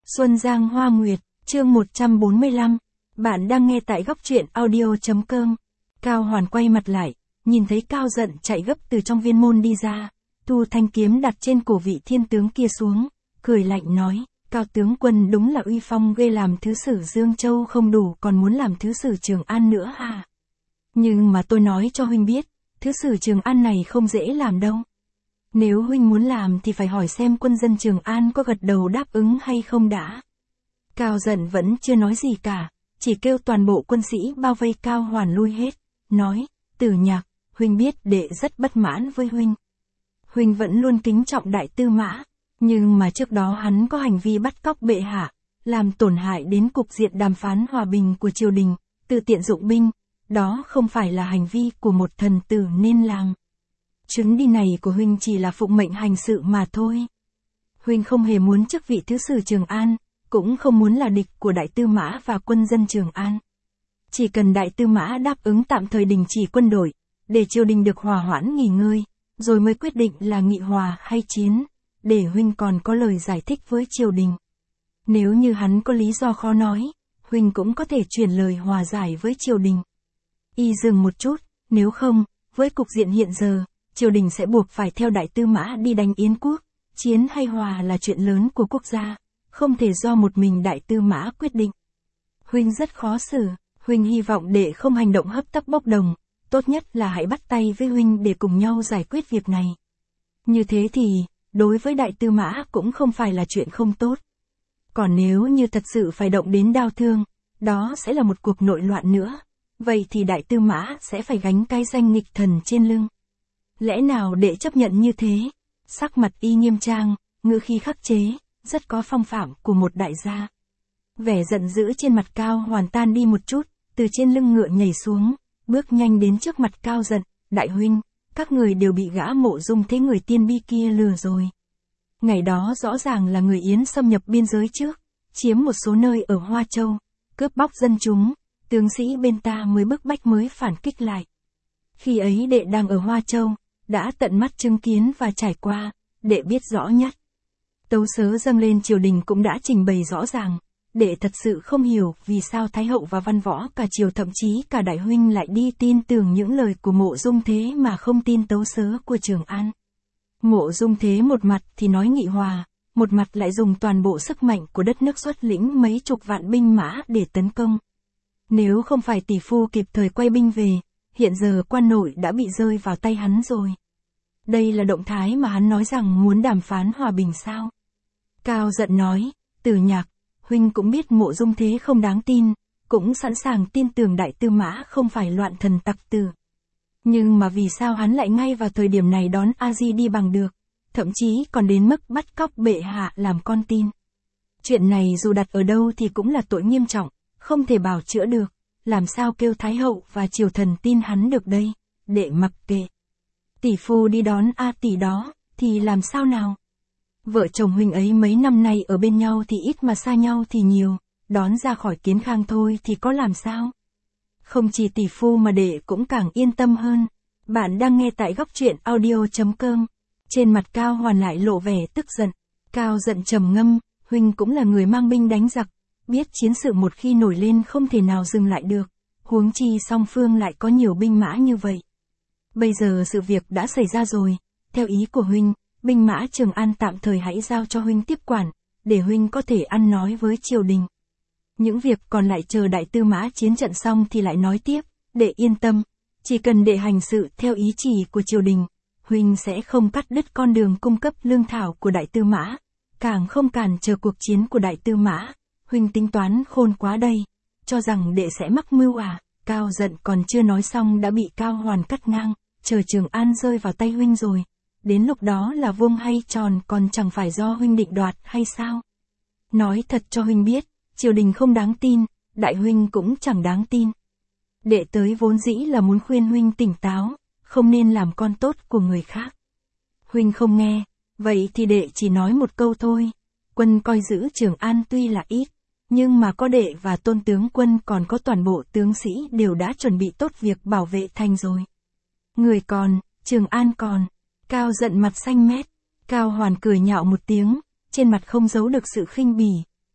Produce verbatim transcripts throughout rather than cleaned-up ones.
Xuân Giang Hoa Nguyệt, chương một trăm bốn mươi lăm. Bạn đang nghe tại góc truyện audio.com. Cao Hoàn quay mặt lại, nhìn thấy Cao Dận chạy gấp từ trong viên môn đi ra, thu thanh kiếm đặt trên cổ vị thiên tướng kia xuống, cười lạnh nói, Cao tướng quân đúng là uy phong ghê, làm thứ sử Dương Châu không đủ còn muốn làm thứ sử Trường An nữa à? Nhưng mà tôi nói cho huynh biết, thứ sử Trường An này không dễ làm đâu. Nếu huynh muốn làm thì phải hỏi xem quân dân Trường An có gật đầu đáp ứng hay không đã. Cao Dận vẫn chưa nói gì cả, chỉ kêu toàn bộ quân sĩ bao vây Cao Hoàn lui hết, nói, Tử Nhạc, huynh biết đệ rất bất mãn với huynh. Huynh vẫn luôn kính trọng Đại Tư Mã, nhưng mà trước đó hắn có hành vi bắt cóc bệ hạ, làm tổn hại đến cục diện đàm phán hòa bình của triều đình, tự tiện dụng binh, đó không phải là hành vi của một thần tử nên làm. Chuyến đi này của huynh chỉ là phụng mệnh hành sự mà thôi. Huynh không hề muốn chức vị thứ sử Trường An, cũng không muốn là địch của Đại Tư Mã và quân dân Trường An. Chỉ cần Đại Tư Mã đáp ứng tạm thời đình chỉ quân đội, để triều đình được hòa hoãn nghỉ ngơi, rồi mới quyết định là nghị hòa hay chiến, để huynh còn có lời giải thích với triều đình. Nếu như hắn có lý do khó nói, huynh cũng có thể chuyển lời hòa giải với triều đình. Y dừng một chút, nếu không, với cục diện hiện giờ, triều đình sẽ buộc phải theo Đại Tư Mã đi đánh Yến quốc, chiến hay hòa là chuyện lớn của quốc gia, không thể do một mình Đại Tư Mã quyết định. Huynh rất khó xử, huynh hy vọng đệ không hành động hấp tấp bốc đồng, tốt nhất là hãy bắt tay với huynh để cùng nhau giải quyết việc này. Như thế thì, đối với Đại Tư Mã cũng không phải là chuyện không tốt. Còn nếu như thật sự phải động đến đao thương, đó sẽ là một cuộc nội loạn nữa, vậy thì Đại Tư Mã sẽ phải gánh cái danh nghịch thần trên lưng. Lẽ nào đệ chấp nhận như thế? Sắc mặt y nghiêm trang, ngữ khí khắc chế, rất có phong phạm của một đại gia. Vẻ giận dữ trên mặt Cao Hoàn tan đi một chút, từ trên lưng ngựa nhảy xuống, bước nhanh đến trước mặt Cao Dận, đại huynh, các người đều bị gã Mộ Dung Thế người tiên bi kia lừa rồi. Ngày đó rõ ràng là người Yến xâm nhập biên giới trước, chiếm một số nơi ở Hoa Châu, cướp bóc dân chúng, tướng sĩ bên ta mới bức bách mới phản kích lại. Khi ấy đệ đang ở Hoa Châu, đã tận mắt chứng kiến và trải qua, đệ biết rõ nhất. Tấu sớ dâng lên triều đình cũng đã trình bày rõ ràng, đệ thật sự không hiểu vì sao Thái hậu và văn võ cả triều thậm chí cả đại huynh lại đi tin tưởng những lời của Mộ Dung Thế mà không tin tấu sớ của Trường An. Mộ Dung Thế một mặt thì nói nghị hòa, một mặt lại dùng toàn bộ sức mạnh của đất nước xuất lĩnh mấy chục vạn binh mã để tấn công. Nếu không phải tỷ phu kịp thời quay binh về, hiện giờ quan nội đã bị rơi vào tay hắn rồi. Đây là động thái mà hắn nói rằng muốn đàm phán hòa bình sao? Cao Dận nói, Tử Nhạc, huynh cũng biết Mộ Dung Thế không đáng tin, cũng sẵn sàng tin tưởng Đại Tư Mã không phải loạn thần tặc tử. Nhưng mà vì sao hắn lại ngay vào thời điểm này đón A Di đi bằng được, thậm chí còn đến mức bắt cóc bệ hạ làm con tin. Chuyện này dù đặt ở đâu thì cũng là tội nghiêm trọng, không thể bào chữa được, làm sao kêu Thái hậu và triều thần tin hắn được đây, đệ mặc kệ. Tỷ phu đi đón A tỷ đó, thì làm sao nào? Vợ chồng huynh ấy mấy năm nay ở bên nhau thì ít mà xa nhau thì nhiều, đón ra khỏi Kiến Khang thôi thì có làm sao? Không chỉ tỷ phu mà đệ cũng càng yên tâm hơn. Bạn đang nghe tại góc truyện audio.com. Trên mặt Cao Hoàn lại lộ vẻ tức giận. Cao Dận trầm ngâm, huynh cũng là người mang binh đánh giặc, biết chiến sự một khi nổi lên không thể nào dừng lại được, huống chi song phương lại có nhiều binh mã như vậy. Bây giờ sự việc đã xảy ra rồi, theo ý của huynh, binh mã Trường An tạm thời hãy giao cho huynh tiếp quản, để huynh có thể ăn nói với triều đình. Những việc còn lại chờ Đại Tư Mã chiến trận xong thì lại nói tiếp, đệ yên tâm, chỉ cần đệ hành sự theo ý chỉ của triều đình, huynh sẽ không cắt đứt con đường cung cấp lương thảo của Đại Tư Mã, càng không cản trở cuộc chiến của Đại Tư Mã. Huynh tính toán khôn quá đây, cho rằng đệ sẽ mắc mưu à? Cao Dận còn chưa nói xong đã bị Cao Hoàn cắt ngang, chờ Trường An rơi vào tay huynh rồi, đến lúc đó là vuông hay tròn còn chẳng phải do huynh định đoạt hay sao? Nói thật cho huynh biết, triều đình không đáng tin, đại huynh cũng chẳng đáng tin. Đệ tới vốn dĩ là muốn khuyên huynh tỉnh táo, không nên làm con tốt của người khác. Huynh không nghe, vậy thì đệ chỉ nói một câu thôi, quân coi giữ Trường An tuy là ít, nhưng mà có đệ và Tôn tướng quân còn có toàn bộ tướng sĩ đều đã chuẩn bị tốt việc bảo vệ thành rồi. Người còn, Trường An còn. Cao Dận mặt xanh mét, Cao Hoàn cười nhạo một tiếng, trên mặt không giấu được sự khinh bỉ,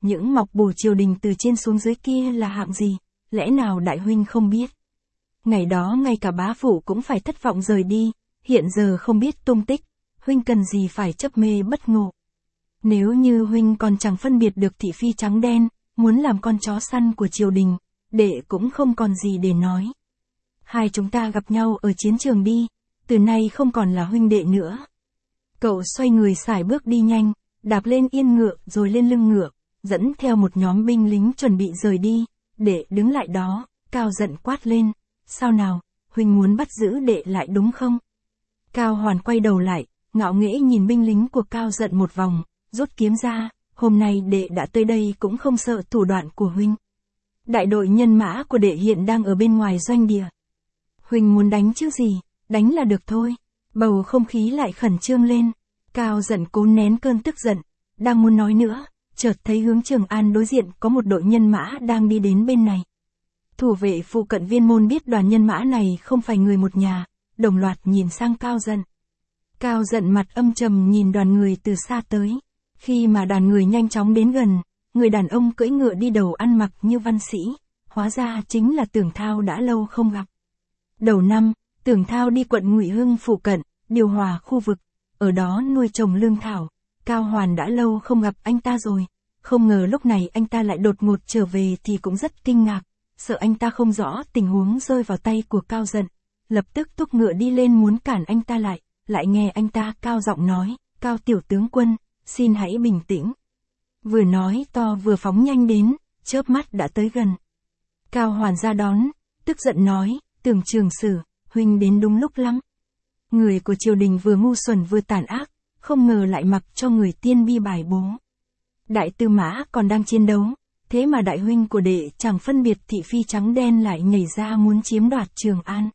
những mọc bù triều đình từ trên xuống dưới kia là hạng gì, lẽ nào đại huynh không biết. Ngày đó ngay cả bá phụ cũng phải thất vọng rời đi, hiện giờ không biết tung tích, huynh cần gì phải chấp mê bất ngộ. Nếu như huynh còn chẳng phân biệt được thị phi trắng đen, muốn làm con chó săn của triều đình, đệ cũng không còn gì để nói. Hai chúng ta gặp nhau ở chiến trường đi, từ nay không còn là huynh đệ nữa. Cậu xoay người sải bước đi nhanh, đạp lên yên ngựa rồi lên lưng ngựa, dẫn theo một nhóm binh lính chuẩn bị rời đi, đệ đứng lại đó, Cao giận quát lên, sao nào, huynh muốn bắt giữ đệ lại đúng không? Cao Hoàn quay đầu lại, ngạo nghễ nhìn binh lính của Cao giận một vòng, rút kiếm ra, hôm nay đệ đã tới đây cũng không sợ thủ đoạn của huynh. Đại đội nhân mã của đệ hiện đang ở bên ngoài doanh địa. Huynh muốn đánh chứ gì, đánh là được thôi. Bầu không khí lại khẩn trương lên. Cao giận cố nén cơn tức giận, đang muốn nói nữa, chợt thấy hướng Trường An đối diện có một đội nhân mã đang đi đến bên này. Thủ vệ phụ cận Viên Môn biết đoàn nhân mã này không phải người một nhà, đồng loạt nhìn sang Cao giận. Cao giận mặt âm trầm nhìn đoàn người từ xa tới. Khi mà đoàn người nhanh chóng đến gần, người đàn ông cưỡi ngựa đi đầu ăn mặc như văn sĩ, hóa ra chính là Tưởng Thao đã lâu không gặp. Đầu năm, Tưởng Thao đi quận Ngụy Hưng phụ cận, điều hòa khu vực, ở đó nuôi trồng lương thảo. Cao Hoàn đã lâu không gặp anh ta rồi, không ngờ lúc này anh ta lại đột ngột trở về thì cũng rất kinh ngạc, sợ anh ta không rõ tình huống rơi vào tay của Cao giận, lập tức thúc ngựa đi lên muốn cản anh ta lại, lại nghe anh ta cao giọng nói, Cao tiểu tướng quân, xin hãy bình tĩnh. Vừa nói to vừa phóng nhanh đến, chớp mắt đã tới gần. Cao Hoàn ra đón, tức giận nói, Tưởng Trường Sử, huynh đến đúng lúc lắm. Người của triều đình vừa ngu xuẩn vừa tàn ác, không ngờ lại mặc cho người tiên bi bài bố. Đại tư mã còn đang chiến đấu, thế mà đại huynh của đệ chẳng phân biệt thị phi trắng đen lại nhảy ra muốn chiếm đoạt Trường An.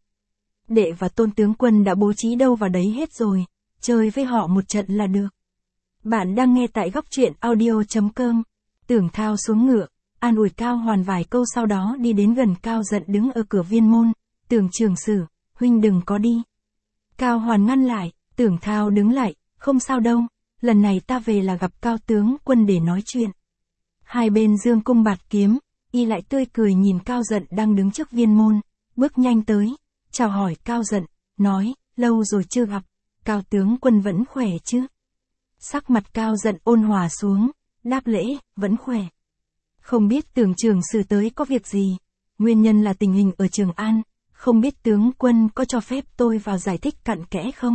Đệ và Tôn tướng quân đã bố trí đâu vào đấy hết rồi, chơi với họ một trận là được. Bạn đang nghe tại góc truyện audio.com. Tưởng Thao xuống ngựa, an ủi Cao Hoàn vài câu sau đó đi đến gần Cao giận đứng ở cửa Viên Môn. Tưởng Trường Sử, huynh đừng có đi. Cao Hoàn ngăn lại, Tưởng Thao đứng lại, không sao đâu, lần này ta về là gặp Cao tướng quân để nói chuyện. Hai bên dương cung bạt kiếm, y lại tươi cười nhìn Cao giận đang đứng trước Viên Môn, bước nhanh tới, chào hỏi Cao giận, nói, lâu rồi chưa gặp, Cao tướng quân vẫn khỏe chứ? Sắc mặt Cao giận ôn hòa xuống, đáp lễ, vẫn khỏe. Không biết Tưởng Trường Sử tới có việc gì, nguyên nhân là tình hình ở Trường An, không biết tướng quân có cho phép tôi vào giải thích cặn kẽ không?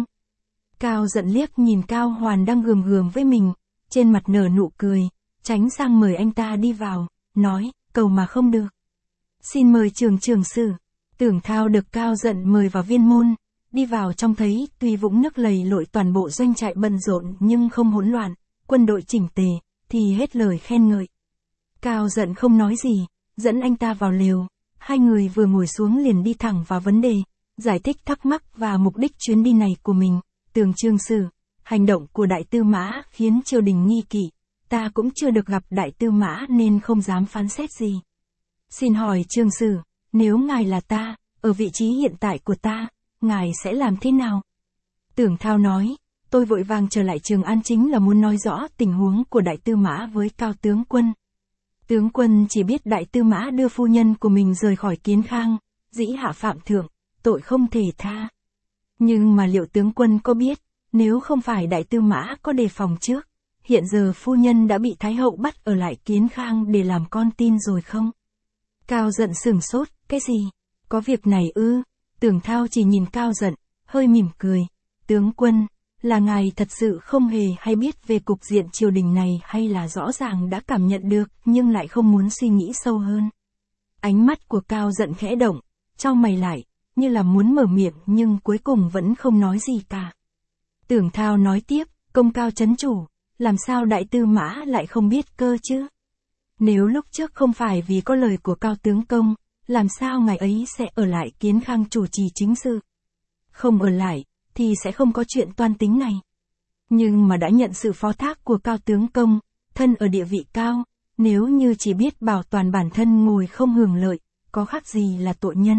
Cao giận liếc nhìn Cao Hoàn đang gườm gườm với mình, trên mặt nở nụ cười, tránh sang mời anh ta đi vào, nói, cầu mà không được. Xin mời Trường Trường Sử. Tưởng Thao được Cao giận mời vào Viên Môn, đi vào trong thấy tuy vũng nước lầy lội toàn bộ doanh trại bận rộn nhưng không hỗn loạn, quân đội chỉnh tề, thì hết lời khen ngợi. Cao giận không nói gì, dẫn anh ta vào lều, hai người vừa ngồi xuống liền đi thẳng vào vấn đề, giải thích thắc mắc và mục đích chuyến đi này của mình. Tưởng Trường Sử, hành động của đại tư mã khiến triều đình nghi kỵ, ta cũng chưa được gặp đại tư mã nên không dám phán xét gì. Xin hỏi Trường Sử, nếu ngài là ta, ở vị trí hiện tại của ta, ngài sẽ làm thế nào? Tưởng Thao nói, tôi vội vàng trở lại Trường An chính là muốn nói rõ tình huống của đại tư mã với Cao tướng quân. Tướng quân chỉ biết đại tư mã đưa phu nhân của mình rời khỏi Kiến Khang, dĩ hạ phạm thượng, tội không thể tha. Nhưng mà liệu tướng quân có biết, nếu không phải đại tư mã có đề phòng trước, hiện giờ phu nhân đã bị Thái hậu bắt ở lại Kiến Khang để làm con tin rồi không? Cao giận sửng sốt, cái gì? Có việc này ư? Tưởng Thao chỉ nhìn Cao giận, hơi mỉm cười. Tướng quân, là ngài thật sự không hề hay biết về cục diện triều đình này hay là rõ ràng đã cảm nhận được nhưng lại không muốn suy nghĩ sâu hơn? Ánh mắt của Cao giận khẽ động, chau mày lại, như là muốn mở miệng nhưng cuối cùng vẫn không nói gì cả. Tưởng Thao nói tiếp, công cao chấn chủ, làm sao đại tư mã lại không biết cơ chứ? Nếu lúc trước không phải vì có lời của Cao tướng công, làm sao ngài ấy sẽ ở lại Kiến Khang chủ trì chính sự? Không ở lại, thì sẽ không có chuyện toan tính này. Nhưng mà đã nhận sự phó thác của Cao tướng công, thân ở địa vị cao, nếu như chỉ biết bảo toàn bản thân ngồi không hưởng lợi, có khác gì là tội nhân.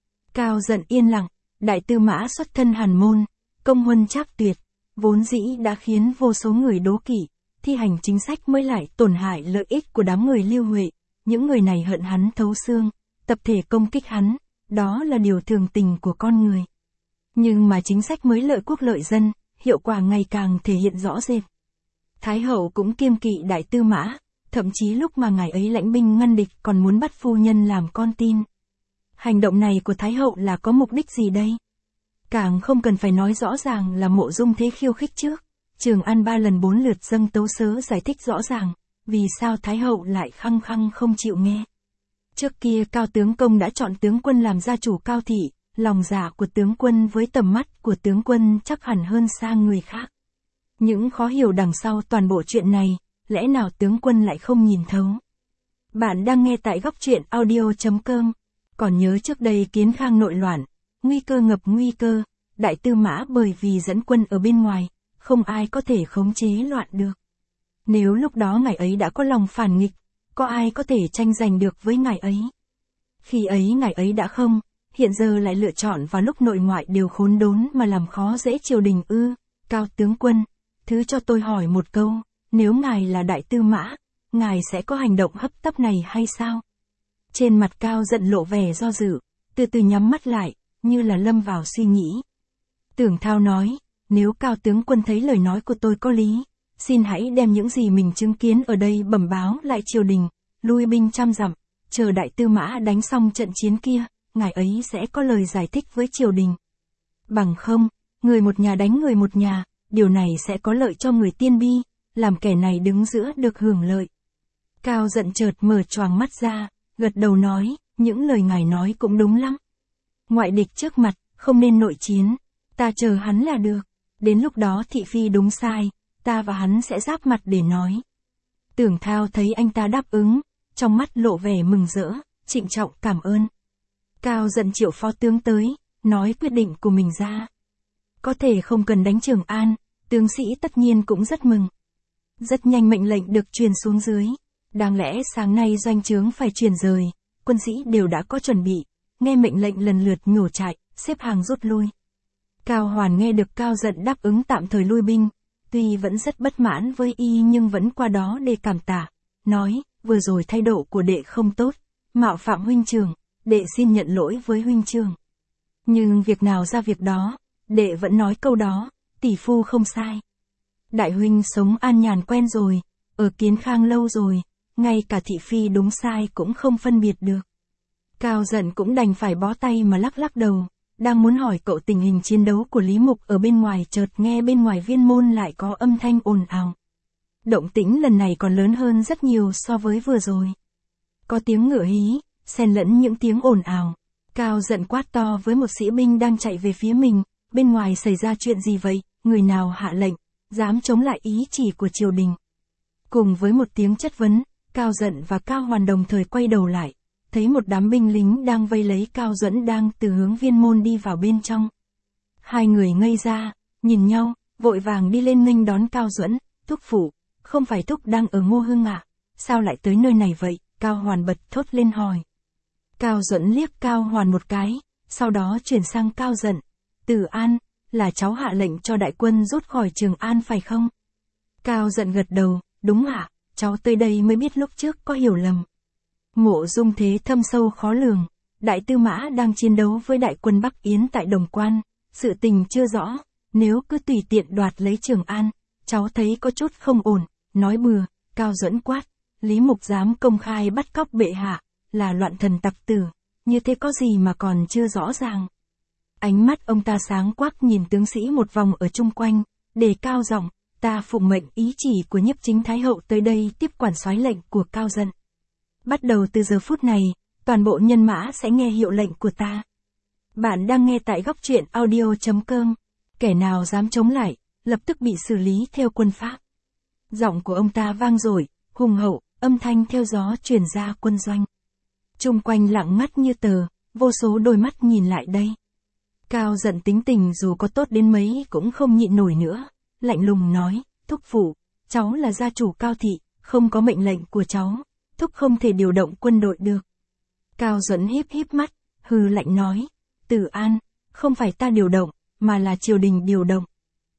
Cao giận yên lặng, đại tư mã xuất thân hàn môn, công huân trác tuyệt, vốn dĩ đã khiến vô số người đố kỵ, thi hành chính sách mới lại tổn hại lợi ích của đám người Lưu Huệ, những người này hận hắn thấu xương, tập thể công kích hắn, đó là điều thường tình của con người. Nhưng mà chính sách mới lợi quốc lợi dân, hiệu quả ngày càng thể hiện rõ rệt. Thái hậu cũng kiêng kỵ Đại Tư Mã, thậm chí lúc mà ngài ấy lãnh binh ngăn địch còn muốn bắt phu nhân làm con tin. Hành động này của Thái hậu là có mục đích gì đây? Càng không cần phải nói rõ ràng là Mộ Dung Thế khiêu khích trước. Trường An ba lần bốn lượt dâng tấu sớ giải thích rõ ràng, vì sao Thái hậu lại khăng khăng không chịu nghe. Trước kia Cao tướng công đã chọn tướng quân làm gia chủ Cao thị, lòng dạ của tướng quân với tầm mắt của tướng quân chắc hẳn hơn xa người khác. Những khó hiểu đằng sau toàn bộ chuyện này, lẽ nào tướng quân lại không nhìn thấu? Bạn đang nghe tại góc truyện audio chấm com. Còn nhớ trước đây Kiến Khang nội loạn, nguy cơ ngập nguy cơ, Đại Tư Mã bởi vì dẫn quân ở bên ngoài, không ai có thể khống chế loạn được. Nếu lúc đó ngài ấy đã có lòng phản nghịch, có ai có thể tranh giành được với ngài ấy? Khi ấy ngài ấy đã không, hiện giờ lại lựa chọn vào lúc nội ngoại đều khốn đốn mà làm khó dễ triều đình ư? Cao tướng quân, thứ cho tôi hỏi một câu, nếu ngài là Đại Tư Mã, ngài sẽ có hành động hấp tấp này hay sao? Trên mặt Cao giận lộ vẻ do dự, từ từ nhắm mắt lại, như là lâm vào suy nghĩ. Tưởng Thao nói, nếu Cao tướng quân thấy lời nói của tôi có lý, xin hãy đem những gì mình chứng kiến ở đây bẩm báo lại triều đình, lui binh trăm dặm, chờ Đại Tư Mã đánh xong trận chiến kia, ngài ấy sẽ có lời giải thích với triều đình. Bằng không, người một nhà đánh người một nhà, điều này sẽ có lợi cho người tiên bi, làm kẻ này đứng giữa được hưởng lợi. Cao giận chợt mở choàng mắt ra, gật đầu nói, những lời ngài nói cũng đúng lắm. Ngoại địch trước mặt, không nên nội chiến, ta chờ hắn là được. Đến lúc đó thị phi đúng sai, ta và hắn sẽ giáp mặt để nói. Tưởng Thao thấy anh ta đáp ứng, trong mắt lộ vẻ mừng rỡ, trịnh trọng cảm ơn. Cao giận triệu phó tướng tới, nói quyết định của mình ra. Có thể không cần đánh Trường An, tướng sĩ tất nhiên cũng rất mừng. Rất nhanh mệnh lệnh được truyền xuống dưới. Đáng lẽ sáng nay doanh trướng phải chuyển rời, quân sĩ đều đã có chuẩn bị, nghe mệnh lệnh lần lượt nhổ trại, xếp hàng rút lui. Cao Hoàn nghe được Cao giận đáp ứng tạm thời lui binh, tuy vẫn rất bất mãn với y nhưng vẫn qua đó để cảm tạ, nói, vừa rồi thái độ của đệ không tốt, mạo phạm huynh trưởng, đệ xin nhận lỗi với huynh trưởng. Nhưng việc nào ra việc đó, đệ vẫn nói câu đó, tỷ phu không sai. Đại huynh sống an nhàn quen rồi, ở Kiến Khang lâu rồi, ngay cả thị phi đúng sai cũng không phân biệt được. Cao giận cũng đành phải bó tay mà lắc lắc đầu, đang muốn hỏi cậu tình hình chiến đấu của Lý Mục ở bên ngoài chợt nghe bên ngoài viên môn lại có âm thanh ồn ào. Động tĩnh lần này còn lớn hơn rất nhiều so với vừa rồi. Có tiếng ngựa hí, xen lẫn những tiếng ồn ào. Cao giận quát to với một sĩ binh đang chạy về phía mình, bên ngoài xảy ra chuyện gì vậy, người nào hạ lệnh, dám chống lại ý chỉ của triều đình. Cùng với một tiếng chất vấn, Cao giận và Cao Hoàn đồng thời quay đầu lại, thấy một đám binh lính đang vây lấy Cao Duẫn đang từ hướng viên môn đi vào bên trong. Hai người ngây ra, nhìn nhau, vội vàng đi lên nghênh đón Cao Duẫn, thúc phụ, không phải thúc đang ở Ngô Hưng à, sao lại tới nơi này vậy? Cao Hoàn bật thốt lên hỏi. Cao Duẫn liếc Cao Hoàn một cái, sau đó chuyển sang Cao giận, Từ An, là cháu hạ lệnh cho đại quân rút khỏi Trường An phải không? Cao giận gật đầu, đúng ạ, cháu tới đây mới biết lúc trước có hiểu lầm. Mộ Dung thế thâm sâu khó lường, Đại Tư Mã đang chiến đấu với đại quân Bắc Yến tại Đồng Quan, sự tình chưa rõ, nếu cứ tùy tiện đoạt lấy Trường An, cháu thấy có chút không ổn, nói bừa. Cao Duẫn quát, Lý Mục dám công khai bắt cóc bệ hạ, là loạn thần tặc tử, như thế có gì mà còn chưa rõ ràng. Ánh mắt ông ta sáng quắc nhìn tướng sĩ một vòng ở chung quanh, đề cao giọng, ta phụng mệnh ý chỉ của Nhiếp Chính Thái Hậu tới đây tiếp quản soái lệnh của Cao giận. Bắt đầu từ giờ phút này, toàn bộ nhân mã sẽ nghe hiệu lệnh của ta. Bạn đang nghe tại góc truyện audio chấm com. Kẻ nào dám chống lại, lập tức bị xử lý theo quân pháp. Giọng của ông ta vang dội, hùng hậu, âm thanh theo gió truyền ra quân doanh. Chung quanh lặng ngắt như tờ, vô số đôi mắt nhìn lại đây. Cao giận tính tình dù có tốt đến mấy cũng không nhịn nổi nữa, lạnh lùng nói, thúc phụ, cháu là gia chủ Cao thị, không có mệnh lệnh của cháu, thúc không thể điều động quân đội được. Cao Duẫn híp híp mắt, hừ lạnh nói, Từ An, không phải ta điều động, mà là triều đình điều động.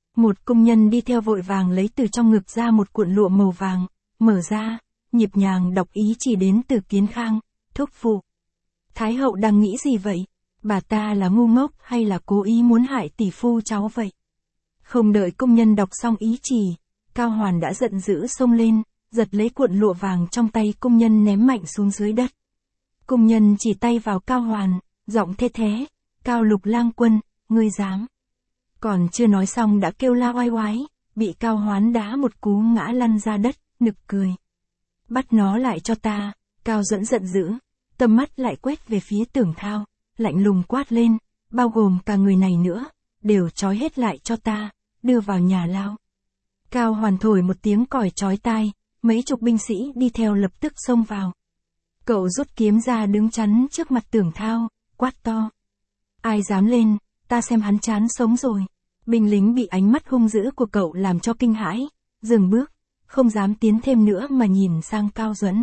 Một công nhân đi theo vội vàng lấy từ trong ngực ra một cuộn lụa màu vàng, mở ra, nhịp nhàng đọc ý chỉ đến từ Kiến Khang, thúc phụ. Thái hậu đang nghĩ gì vậy? Bà ta là ngu ngốc hay là cố ý muốn hại tỷ phu cháu vậy? Không đợi công nhân đọc xong ý chỉ, Cao Hoàn đã giận dữ xông lên, giật lấy cuộn lụa vàng trong tay công nhân ném mạnh xuống dưới đất. Công nhân chỉ tay vào Cao Hoàn, giọng thê thế, Cao Lục Lang Quân, ngươi dám. Còn chưa nói xong đã kêu la oai oái, bị Cao Hoán đá một cú ngã lăn ra đất, nực cười. Bắt nó lại cho ta, Cao Duẫn giận dữ, tầm mắt lại quét về phía Tưởng Thao, lạnh lùng quát lên, bao gồm cả người này nữa, đều trói hết lại cho ta, đưa vào nhà lao. Cao Hoàn thổi một tiếng còi chói tai, mấy chục binh sĩ đi theo lập tức xông vào. Cậu rút kiếm ra đứng chắn trước mặt Tưởng Thao, quát to. Ai dám lên, ta xem hắn chán sống rồi. Binh lính bị ánh mắt hung dữ của cậu làm cho kinh hãi, dừng bước, không dám tiến thêm nữa mà nhìn sang Cao Duẫn.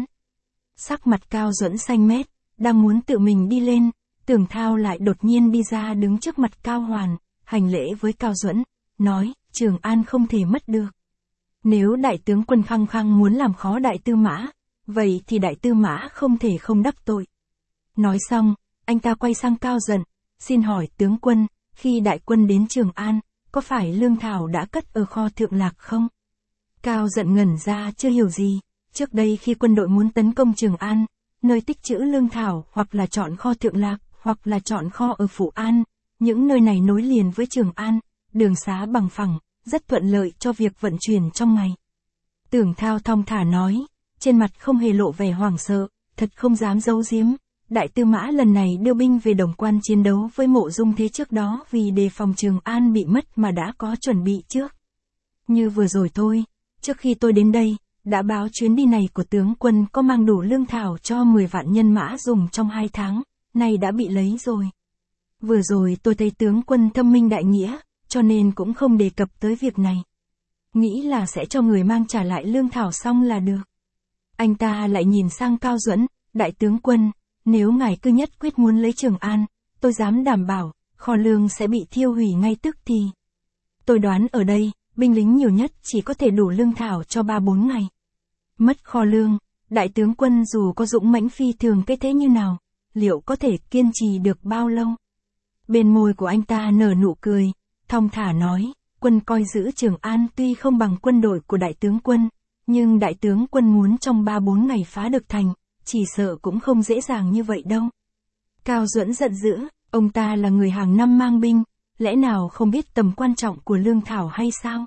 Sắc mặt Cao Duẫn xanh mét, đang muốn tự mình đi lên, Tưởng Thao lại đột nhiên đi ra đứng trước mặt Cao Hoàn, hành lễ với Cao Duẫn, nói, Trường An không thể mất được. Nếu đại tướng quân khăng khăng muốn làm khó đại tư mã, vậy thì đại tư mã không thể không đắc tội. Nói xong, anh ta quay sang Cao Dận, xin hỏi tướng quân, khi đại quân đến Trường An, có phải lương thảo đã cất ở kho Thượng Lạc không? Cao Dận ngẩn ra chưa hiểu gì, trước đây khi quân đội muốn tấn công Trường An, nơi tích trữ lương thảo hoặc là chọn kho Thượng Lạc, hoặc là chọn kho ở Phủ An, những nơi này nối liền với Trường An, đường xá bằng phẳng, rất thuận lợi cho việc vận chuyển trong ngày. Tưởng Thao thong thả nói, trên mặt không hề lộ vẻ hoảng sợ, thật không dám giấu giếm. Đại tư mã lần này đưa binh về Đồng Quan chiến đấu với Mộ Dung Thế trước đó vì đề phòng Trường An bị mất mà đã có chuẩn bị trước. Như vừa rồi thôi, trước khi tôi đến đây, đã báo chuyến đi này của tướng quân có mang đủ lương thảo cho mười vạn nhân mã dùng trong hai tháng, nay đã bị lấy rồi. Vừa rồi tôi thấy tướng quân thâm minh đại nghĩa, cho nên cũng không đề cập tới việc này. Nghĩ là sẽ cho người mang trả lại lương thảo xong là được. Anh ta lại nhìn sang Cao Duẫn, đại tướng quân, nếu ngài cứ nhất quyết muốn lấy Trường An, tôi dám đảm bảo, kho lương sẽ bị thiêu hủy ngay tức thì. Tôi đoán ở đây, binh lính nhiều nhất chỉ có thể đủ lương thảo cho ba bốn ngày. Mất kho lương, đại tướng quân dù có dũng mãnh phi thường cái thế như nào, liệu có thể kiên trì được bao lâu? Bên môi của anh ta nở nụ cười, thong thả nói, quân coi giữ Trường An tuy không bằng quân đội của đại tướng quân, nhưng đại tướng quân muốn trong ba bốn ngày phá được thành, chỉ sợ cũng không dễ dàng như vậy đâu. Cao Duẫn giận dữ, ông ta là người hàng năm mang binh, lẽ nào không biết tầm quan trọng của lương thảo hay sao?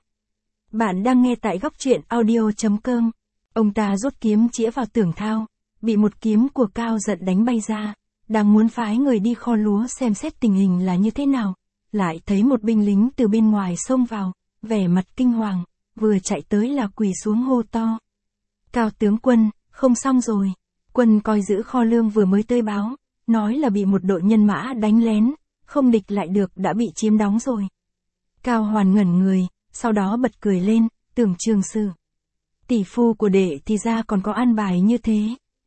Bạn đang nghe tại góc truyện audio chấm com. Ông ta rút kiếm chĩa vào Tưởng Thao, bị một kiếm của Cao Dận đánh bay ra, đang muốn phái người đi kho lúa xem xét tình hình là như thế nào, lại thấy một binh lính từ bên ngoài xông vào, vẻ mặt kinh hoàng, vừa chạy tới là quỳ xuống hô to. Cao tướng quân, không xong rồi. Quân coi giữ kho lương vừa mới tới báo, nói là bị một đội nhân mã đánh lén, không địch lại được đã bị chiếm đóng rồi. Cao Hoàn ngẩn người, sau đó bật cười lên, Tưởng Trường Sư. Tỷ phu của đệ thì ra còn có an bài như thế.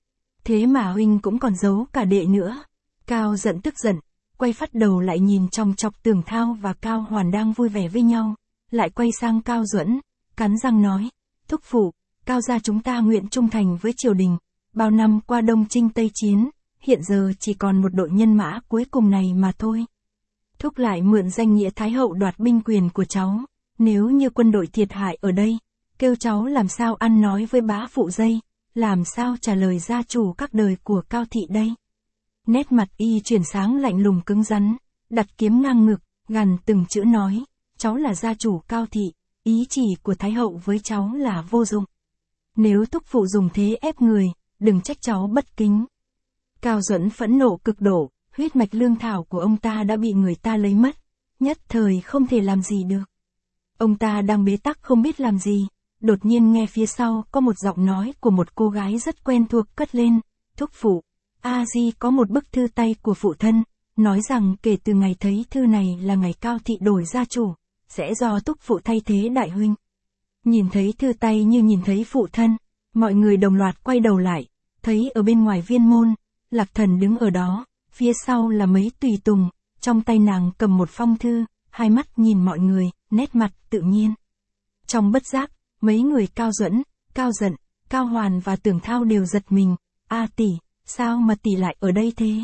Thế mà huynh cũng còn giấu cả đệ nữa. Cao Dận tức giận, quay phát đầu lại nhìn trong chọc Tưởng Thao và Cao Hoàn đang vui vẻ với nhau, lại quay sang Cao Duẫn, cắn răng nói, thúc phụ, Cao gia chúng ta nguyện trung thành với triều đình. Bao năm qua Đông Chinh Tây Chiến, hiện giờ chỉ còn một đội nhân mã cuối cùng này mà thôi. Thúc lại mượn danh nghĩa Thái hậu đoạt binh quyền của cháu, nếu như quân đội thiệt hại ở đây, kêu cháu làm sao ăn nói với bá phụ dây, làm sao trả lời gia chủ các đời của Cao thị đây. Nét mặt y chuyển sáng lạnh lùng cứng rắn, đặt kiếm ngang ngực, gằn từng chữ nói, cháu là gia chủ Cao thị, ý chỉ của Thái hậu với cháu là vô dụng. Nếu thúc phụ dùng thế ép người, đừng trách cháu bất kính. Cao Duẫn phẫn nộ cực độ, huyết mạch lương thảo của ông ta đã bị người ta lấy mất, nhất thời không thể làm gì được. Ông ta đang bế tắc không biết làm gì, đột nhiên nghe phía sau có một giọng nói của một cô gái rất quen thuộc cất lên, thúc phụ, A Di có một bức thư tay của phụ thân, nói rằng kể từ ngày thấy thư này là ngày Cao thị đổi gia chủ, sẽ do thúc phụ thay thế đại huynh. Nhìn thấy thư tay như nhìn thấy phụ thân, mọi người đồng loạt quay đầu lại, thấy ở bên ngoài viên môn, Lạc Thần đứng ở đó, phía sau là mấy tùy tùng, trong tay nàng cầm một phong thư, hai mắt nhìn mọi người, nét mặt tự nhiên. Trong bất giác, mấy người Cao Duẫn, Cao Dận, Cao Hoàn và Tưởng Thao đều giật mình. A tỷ, sao mà tỷ lại ở đây thế?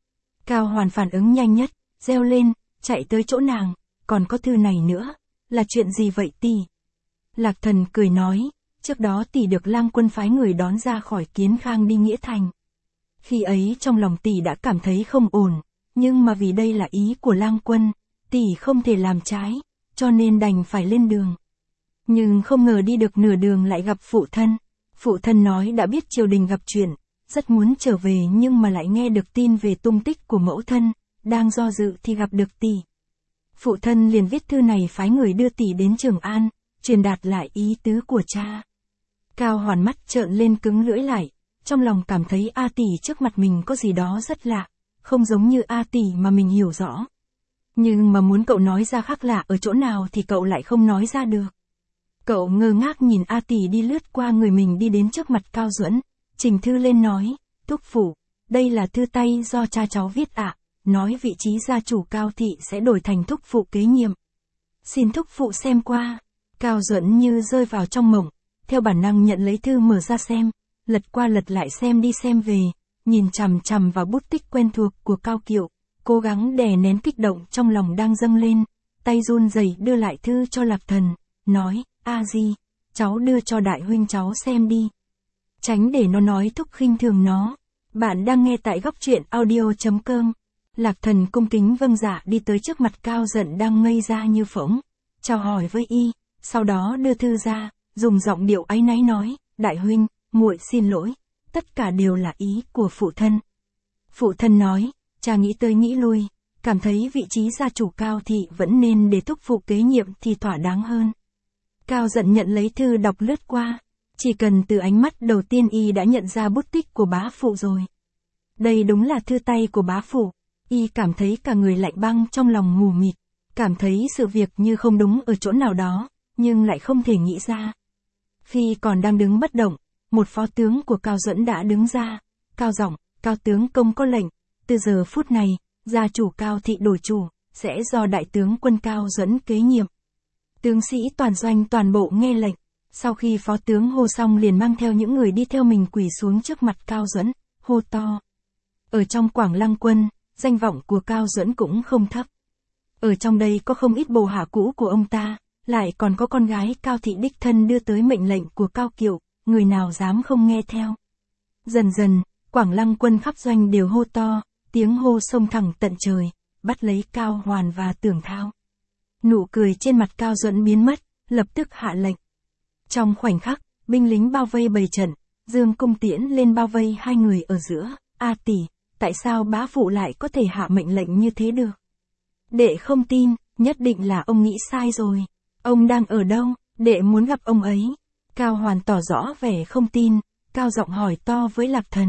Cao Hoàn phản ứng nhanh nhất, reo lên, chạy tới chỗ nàng, còn có thư này nữa, là chuyện gì vậy tỷ? Lạc Thần cười nói, trước đó tỷ được Lang Quân phái người đón ra khỏi Kiến Khang đi Nghĩa Thành. Khi ấy trong lòng tỷ đã cảm thấy không ổn, nhưng mà vì đây là ý của Lang Quân, tỷ không thể làm trái, cho nên đành phải lên đường. Nhưng không ngờ đi được nửa đường lại gặp phụ thân. Phụ thân nói đã biết triều đình gặp chuyện, rất muốn trở về nhưng mà lại nghe được tin về tung tích của mẫu thân, đang do dự thì gặp được tỷ. Phụ thân liền viết thư này phái người đưa tỷ đến Trường An, truyền đạt lại ý tứ của cha. Cao Hoàn mắt trợn lên cứng lưỡi lại, trong lòng cảm thấy A tỷ trước mặt mình có gì đó rất lạ, không giống như A tỷ mà mình hiểu rõ. Nhưng mà muốn cậu nói ra khác lạ ở chỗ nào thì cậu lại không nói ra được. Cậu ngơ ngác nhìn A tỷ đi lướt qua người mình đi đến trước mặt Cao Duẫn, trình thư lên nói, thúc phụ, đây là thư tay do cha cháu viết ạ, nói vị trí gia chủ Cao thị sẽ đổi thành thúc phụ kế nhiệm. Xin thúc phụ xem qua. Cao Duẫn như rơi vào trong mộng, theo bản năng nhận lấy thư mở ra xem, lật qua lật lại xem đi xem về, nhìn chằm chằm vào bút tích quen thuộc của Cao Kiệu, cố gắng đè nén kích động trong lòng đang dâng lên, tay run rẩy đưa lại thư cho Lạc Thần, nói, A Di, cháu đưa cho đại huynh cháu xem đi. Tránh để nó nói thúc khinh thường nó. Bạn đang nghe tại góc truyện audio.com. Lạc Thần cung kính vâng dạ đi tới trước mặt Cao Dận đang ngây ra như phỗng, chào hỏi với y, sau đó đưa thư ra, dùng giọng điệu áy náy nói, đại huynh, muội xin lỗi, tất cả đều là ý của phụ thân. Phụ thân nói, cha nghĩ tới nghĩ lui, cảm thấy vị trí gia chủ Cao thị vẫn nên để thúc phụ kế nhiệm thì thỏa đáng hơn. Cao Dận nhận lấy thư đọc lướt qua, chỉ cần từ ánh mắt đầu tiên y đã nhận ra bút tích của bá phụ rồi. Đây đúng là thư tay của bá phụ, y cảm thấy cả người lạnh băng trong lòng mù mịt, cảm thấy sự việc như không đúng ở chỗ nào đó, nhưng lại không thể nghĩ ra. Khi còn đang đứng bất động, một phó tướng của Cao Duẫn đã đứng ra, cao giọng, Cao tướng công có lệnh, từ giờ phút này, gia chủ Cao thị đổi chủ, sẽ do đại tướng quân Cao Duẫn kế nhiệm. Tướng sĩ toàn doanh toàn bộ nghe lệnh, sau khi phó tướng hô xong liền mang theo những người đi theo mình quỳ xuống trước mặt Cao Duẫn, hô to. Ở trong Quảng Lăng quân, danh vọng của Cao Duẫn cũng không thấp. Ở trong đây có không ít bồ hạ cũ của ông ta, lại còn có con gái Cao thị đích thân đưa tới mệnh lệnh của Cao Kiệu, người nào dám không nghe theo. Dần dần, Quảng Lăng quân khắp doanh đều hô to, tiếng hô xông thẳng tận trời, bắt lấy Cao Hoàn và Tưởng Thao. Nụ cười trên mặt Cao Duẫn biến mất, lập tức hạ lệnh. Trong khoảnh khắc, binh lính bao vây bầy trận, Dương Cung Tiễn lên bao vây hai người ở giữa, A tỷ, tại sao bá phụ lại có thể hạ mệnh lệnh như thế được? Đệ không tin, nhất định là ông nghĩ sai rồi. Ông đang ở đâu, đệ muốn gặp ông ấy. Cao Hoàn tỏ rõ vẻ không tin, cao giọng hỏi to với Lạc Thần.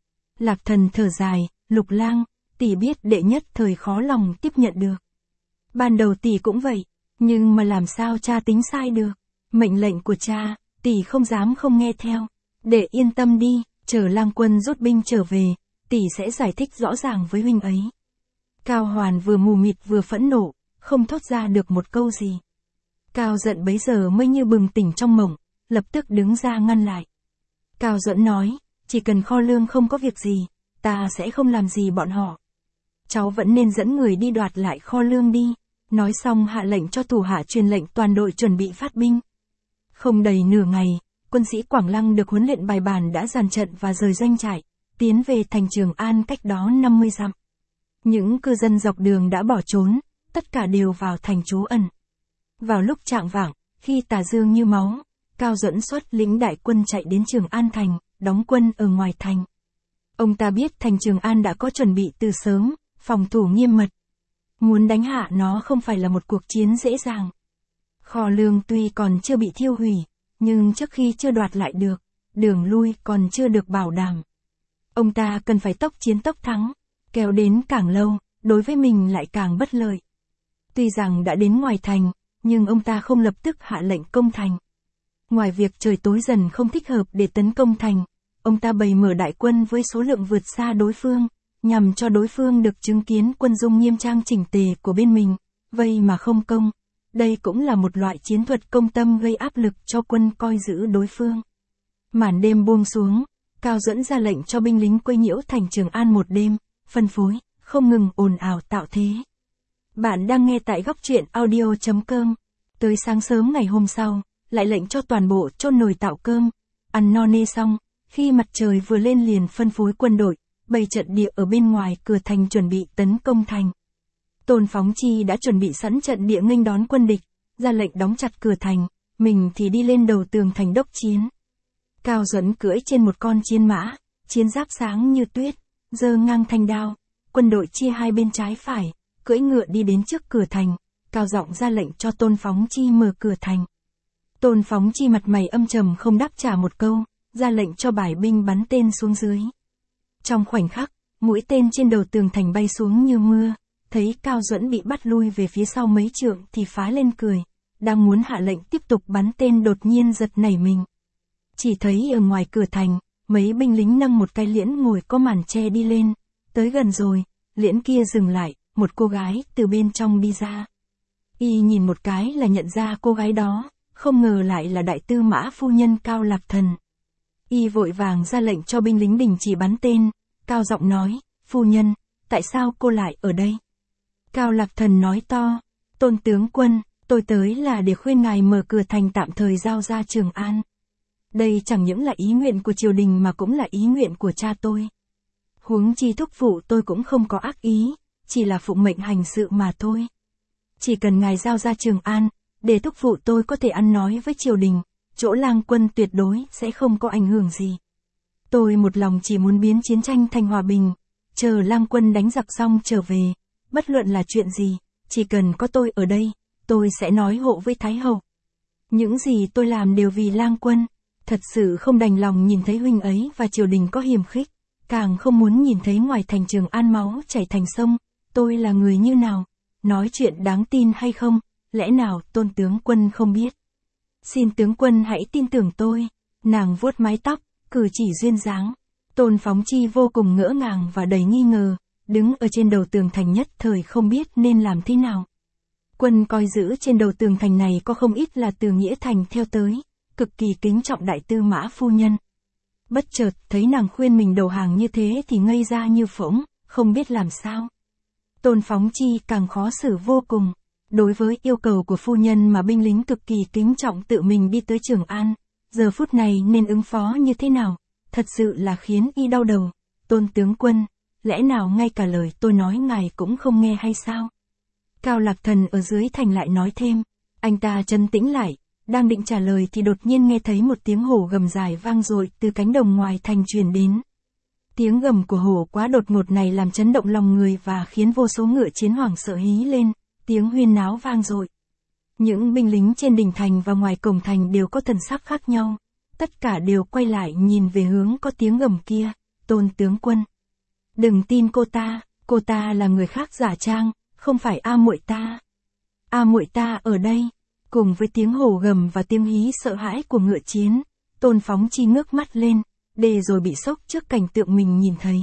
Lạc Thần thở dài, Lục Lang, tỷ biết đệ nhất thời khó lòng tiếp nhận được. Ban đầu tỷ cũng vậy, nhưng mà làm sao cha tính sai được. Mệnh lệnh của cha, tỷ không dám không nghe theo. Đệ yên tâm đi, chờ Lang quân rút binh trở về, tỷ sẽ giải thích rõ ràng với huynh ấy. Cao Hoàn vừa mù mịt vừa phẫn nộ, không thốt ra được một câu gì. Cao Dận bấy giờ mới như bừng tỉnh trong mộng, lập tức đứng ra ngăn lại. Cao Duẫn nói, chỉ cần kho lương không có việc gì, ta sẽ không làm gì bọn họ. Cháu vẫn nên dẫn người đi đoạt lại kho lương đi. Nói xong hạ lệnh cho thủ hạ truyền lệnh toàn đội chuẩn bị phát binh. Không đầy nửa ngày, quân sĩ Quảng Lăng được huấn luyện bài bản đã dàn trận và rời doanh trại, tiến về thành Trường An cách đó năm mươi dặm. Những cư dân dọc đường đã bỏ trốn, tất cả đều vào thành trú ẩn. Vào lúc chạng vạng, khi tà dương như máu, Cao Duẫn xuất lĩnh đại quân chạy đến Trường An thành, đóng quân ở ngoài thành. Ông ta biết thành Trường An đã có chuẩn bị từ sớm, phòng thủ nghiêm mật. Muốn đánh hạ nó không phải là một cuộc chiến dễ dàng. Kho lương tuy còn chưa bị thiêu hủy, nhưng trước khi chưa đoạt lại được, đường lui còn chưa được bảo đảm. Ông ta cần phải tốc chiến tốc thắng, kéo đến càng lâu, đối với mình lại càng bất lợi. Tuy rằng đã đến ngoài thành, nhưng ông ta không lập tức hạ lệnh công thành. Ngoài việc trời tối dần không thích hợp để tấn công thành, ông ta bày mở đại quân với số lượng vượt xa đối phương, nhằm cho đối phương được chứng kiến quân dung nghiêm trang chỉnh tề của bên mình, vây mà không công, đây cũng là một loại chiến thuật công tâm gây áp lực cho quân coi giữ đối phương. Màn đêm buông xuống, Cao Duẫn ra lệnh cho binh lính quấy nhiễu thành Trường An một đêm, phân phối, không ngừng ồn ào tạo thế. Bạn đang nghe tại góc truyện audio chấm com. Tới sáng sớm ngày hôm sau, lại lệnh cho toàn bộ chôn nồi tạo cơm, ăn no nê xong, khi mặt trời vừa lên liền phân phối quân đội, bày trận địa ở bên ngoài cửa thành chuẩn bị tấn công thành. Tôn Phóng Chi đã chuẩn bị sẵn trận địa nghênh đón quân địch, ra lệnh đóng chặt cửa thành, mình thì đi lên đầu tường thành đốc chiến. Cao Duẫn cưỡi trên một con chiến mã, chiến giáp sáng như tuyết, giơ ngang thanh đao, quân đội chia hai bên trái phải, cưỡi ngựa đi đến trước cửa thành, cao giọng ra lệnh cho Tôn Phóng Chi mở cửa thành. Tôn Phóng Chi mặt mày âm trầm không đáp trả một câu, ra lệnh cho bài binh bắn tên xuống dưới. Trong khoảnh khắc, mũi tên trên đầu tường thành bay xuống như mưa, thấy Cao Duẫn bị bắt lui về phía sau mấy trượng thì phá lên cười, đang muốn hạ lệnh tiếp tục bắn tên đột nhiên giật nảy mình. Chỉ thấy ở ngoài cửa thành, mấy binh lính nâng một cái liễn ngồi có màn che đi lên, tới gần rồi, liễn kia dừng lại, một cô gái từ bên trong đi ra. Y nhìn một cái là nhận ra cô gái đó, không ngờ lại là đại tư mã phu nhân Cao Lạc Thần. Y vội vàng ra lệnh cho binh lính đình chỉ bắn tên, cao giọng nói, phu nhân, tại sao cô lại ở đây? Cao Lạc Thần nói to, Tôn tướng quân, tôi tới là để khuyên ngài mở cửa thành tạm thời giao ra Trường An. Đây chẳng những là ý nguyện của triều đình mà cũng là ý nguyện của cha tôi. Huống chi thúc phụ tôi cũng không có ác ý, chỉ là phụng mệnh hành sự mà thôi. Chỉ cần ngài giao ra Trường An, để thúc phụ tôi có thể ăn nói với triều đình, chỗ lang quân tuyệt đối sẽ không có ảnh hưởng gì. Tôi một lòng chỉ muốn biến chiến tranh thành hòa bình, chờ lang quân đánh giặc xong trở về, bất luận là chuyện gì, chỉ cần có tôi ở đây, tôi sẽ nói hộ với Thái Hậu. Những gì tôi làm đều vì lang quân, thật sự không đành lòng nhìn thấy huynh ấy và triều đình có hiềm khích, càng không muốn nhìn thấy ngoài thành Trường An máu chảy thành sông, tôi là người như nào, nói chuyện đáng tin hay không, lẽ nào Tôn tướng quân không biết. Xin tướng quân hãy tin tưởng tôi, nàng vuốt mái tóc, cử chỉ duyên dáng. Tôn Phóng Chi vô cùng ngỡ ngàng và đầy nghi ngờ, đứng ở trên đầu tường thành nhất thời không biết nên làm thế nào. Quân coi giữ trên đầu tường thành này có không ít là từ Nghĩa Thành theo tới, cực kỳ kính trọng đại tư mã phu nhân. Bất chợt thấy nàng khuyên mình đầu hàng như thế thì ngây ra như phỗng, không biết làm sao. Tôn Phóng Chi càng khó xử vô cùng. Đối với yêu cầu của phu nhân mà binh lính cực kỳ kính trọng tự mình đi tới Trường An, giờ phút này nên ứng phó như thế nào, thật sự là khiến y đau đầu. Tôn tướng quân, lẽ nào ngay cả lời tôi nói ngài cũng không nghe hay sao? Cao Lạc Thần ở dưới thành lại nói thêm, anh ta trấn tĩnh lại, đang định trả lời thì đột nhiên nghe thấy một tiếng hổ gầm dài vang dội từ cánh đồng ngoài thành truyền đến. Tiếng gầm của hổ quá đột ngột này làm chấn động lòng người và khiến vô số ngựa chiến hoảng sợ hí lên. Tiếng huyên náo vang dội. Những binh lính trên đỉnh thành và ngoài cổng thành đều có thần sắc khác nhau. Tất cả đều quay lại nhìn về hướng có tiếng gầm kia. Tôn tướng quân, đừng tin cô ta, cô ta là người khác giả trang, không phải A muội ta. A muội ta ở đây. Cùng với tiếng hổ gầm và tiếng hí sợ hãi của ngựa chiến, Tôn Phóng Chi ngước mắt lên, để rồi bị sốc trước cảnh tượng mình nhìn thấy.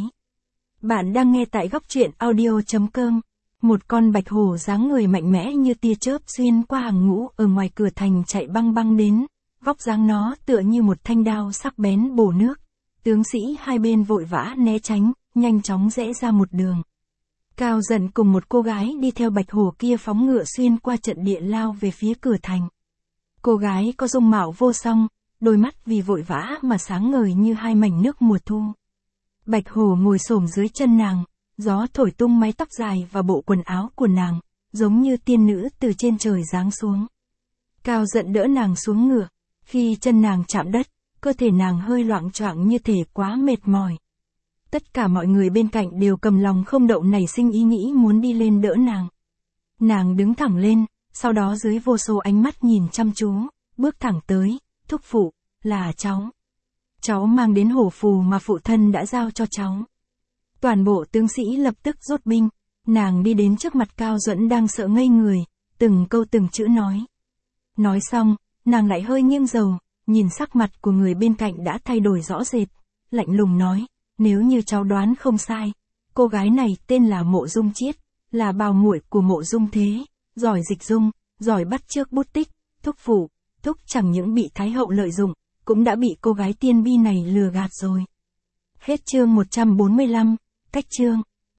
Bạn đang nghe tại góc truyện audio chấm com. Một con bạch hổ dáng người mạnh mẽ như tia chớp xuyên qua hàng ngũ ở ngoài cửa thành chạy băng băng đến, vóc dáng nó tựa như một thanh đao sắc bén bổ nước. Tướng sĩ hai bên vội vã né tránh, nhanh chóng rẽ ra một đường. Cao Dận cùng một cô gái đi theo bạch hổ kia phóng ngựa xuyên qua trận địa lao về phía cửa thành. Cô gái có dung mạo vô song, đôi mắt vì vội vã mà sáng ngời như hai mảnh nước mùa thu. Bạch hổ ngồi xổm dưới chân nàng, gió thổi tung mái tóc dài và bộ quần áo của nàng, giống như tiên nữ từ trên trời giáng xuống. Cao Dận đỡ nàng xuống ngựa, khi chân nàng chạm đất, cơ thể nàng hơi loạng choạng như thể quá mệt mỏi. Tất cả mọi người bên cạnh đều cầm lòng không đậu nảy sinh ý nghĩ muốn đi lên đỡ nàng. Nàng đứng thẳng lên, sau đó dưới vô số ánh mắt nhìn chăm chú, bước thẳng tới, thúc phụ, là cháu. Cháu mang đến hổ phù mà phụ thân đã giao cho cháu. Toàn bộ tướng sĩ lập tức rút binh, nàng đi đến trước mặt Cao Duẫn đang sợ ngây người, từng câu từng chữ nói. Nói xong, nàng lại hơi nghiêng đầu, nhìn sắc mặt của người bên cạnh đã thay đổi rõ rệt, lạnh lùng nói, nếu như cháu đoán không sai, cô gái này tên là Mộ Dung Chiết, là bào muội của Mộ Dung Thế, giỏi dịch dung, giỏi bắt chước bút tích, thúc phụ, thúc chẳng những bị Thái hậu lợi dụng, cũng đã bị cô gái tiên bi này lừa gạt rồi. Hết chương một trăm bốn mươi lăm, cách chương.